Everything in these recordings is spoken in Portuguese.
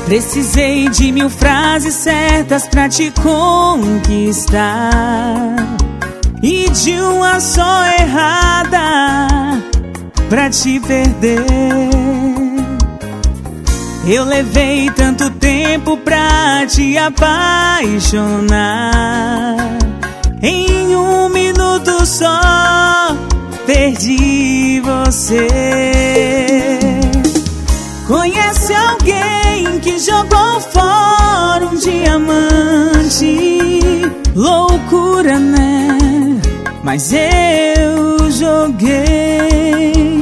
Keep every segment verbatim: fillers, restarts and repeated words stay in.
Precisei de mil frases certas pra te conquistar e de uma só errada pra te perder. Eu levei tanto tempo pra te apaixonar, em um minuto só perdi você. Conhece alguém que jogou fora um diamante? Loucura, né? Mas eu joguei.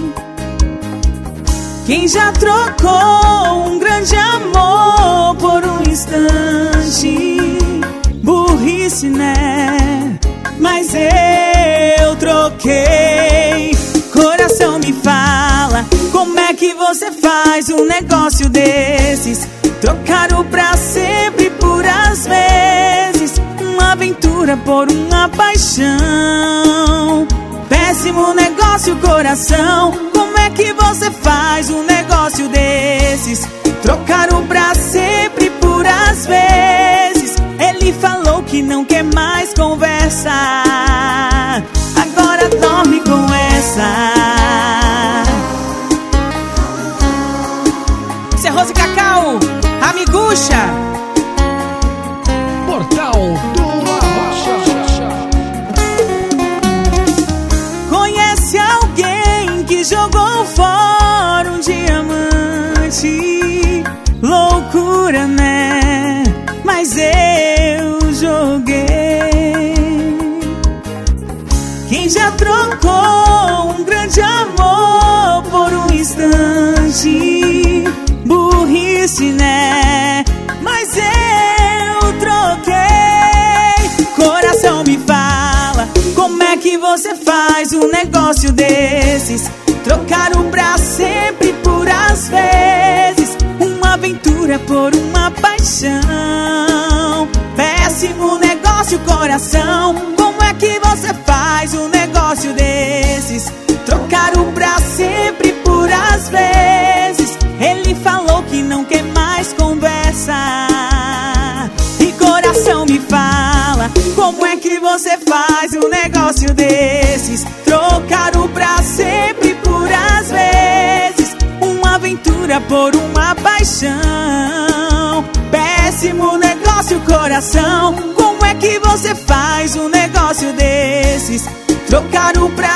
Quem já trocou um grande amor por um instante? Burrice, né? Mas eu troquei. Coração, me fala, como é que você faz um negócio desses? Trocar o pra sempre por às vezes, uma aventura por uma paixão. Péssimo negócio, coração. Como é que você faz um negócio desses? Trocar o pra sempre por às vezes. Ele falou que não quer mais conversar, agora dorme com essa. Isso é Rose Cacau, Amigucha. Portal do Arrocha. Conhece alguém que jogou fora um diamante? Loucura, né? Mas eu joguei. Quem já trocou um grande amor por um instante? Burrice, né? Mas eu troquei. Coração, me fala, como é que você faz um negócio desses? Trocar o pra sempre por às vezes, uma aventura por uma paixão. Péssimo negócio, coração. Como é que você faz um negócio desses? Trocar o pra sempre por às vezes. Ele falou que não quer mais conversa. E coração, me fala, como é que você faz um negócio desses? Trocar o pra sempre por às vezes, uma aventura por uma paixão. Péssimo negócio, coração. Como é que você faz um negócio desses? Trocar o pra